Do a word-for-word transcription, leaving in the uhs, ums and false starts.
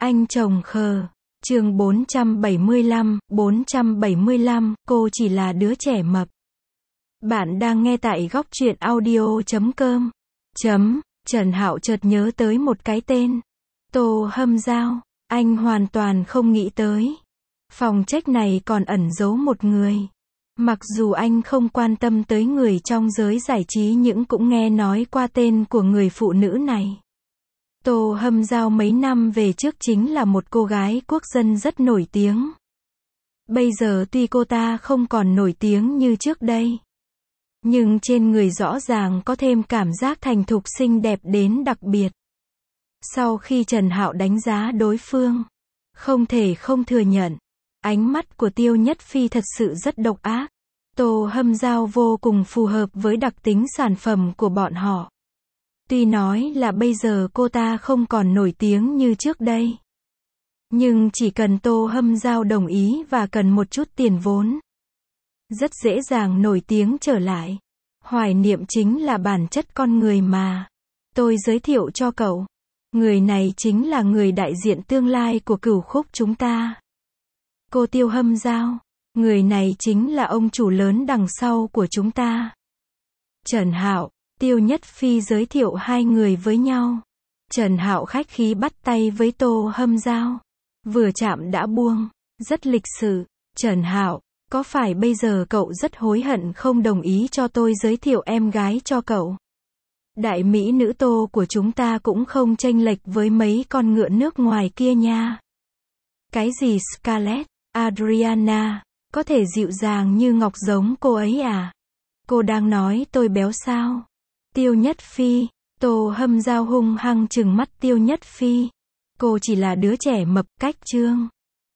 Anh chồng khờ. Chương bốn trăm bảy mươi lăm, bốn trăm bảy mươi lăm, cô chỉ là đứa trẻ mập. Bạn đang nghe tại góc truyện audio chấm com. Chấm, Trần Hạo chợt nhớ tới một cái tên. Tô Hâm Dao. Anh hoàn toàn không nghĩ tới. Phòng trách này còn ẩn giấu một người. Mặc dù anh không quan tâm tới người trong giới giải trí nhưng cũng nghe nói qua tên của người phụ nữ này. Tô Hâm Dao mấy năm về trước chính là một cô gái quốc dân rất nổi tiếng. Bây giờ tuy cô ta không còn nổi tiếng như trước đây, nhưng trên người rõ ràng có thêm cảm giác thành thục xinh đẹp đến đặc biệt. Sau khi Trần Hạo đánh giá đối phương, không thể không thừa nhận, ánh mắt của Tiêu Nhất Phi thật sự rất độc ác. Tô Hâm Dao vô cùng phù hợp với đặc tính sản phẩm của bọn họ. Tuy nói là bây giờ cô ta không còn nổi tiếng như trước đây, nhưng chỉ cần Tô Hâm Dao đồng ý và cần một chút tiền vốn, rất dễ dàng nổi tiếng trở lại. Hoài niệm chính là bản chất con người mà. Tôi giới thiệu cho cậu. Người này chính là người đại diện tương lai của cửu khúc chúng ta. Cô Tiêu Hâm Dao. Người này chính là ông chủ lớn đằng sau của chúng ta. Trần Hạo, Tiêu Nhất Phi giới thiệu hai người với nhau. Trần Hạo khách khí bắt tay với Tô Hâm Dao. Vừa chạm đã buông, rất lịch sự. Trần Hạo, có phải bây giờ cậu rất hối hận không đồng ý cho tôi giới thiệu em gái cho cậu? Đại mỹ nữ Tô của chúng ta cũng không chênh lệch với mấy con ngựa nước ngoài kia nha. Cái gì Scarlett, Adriana, có thể dịu dàng như ngọc giống cô ấy à? Cô đang nói tôi béo sao? Tiêu Nhất Phi. Tô Hâm Dao hung hăng trừng mắt Tiêu Nhất Phi. Cô chỉ là đứa trẻ mập, cách trương.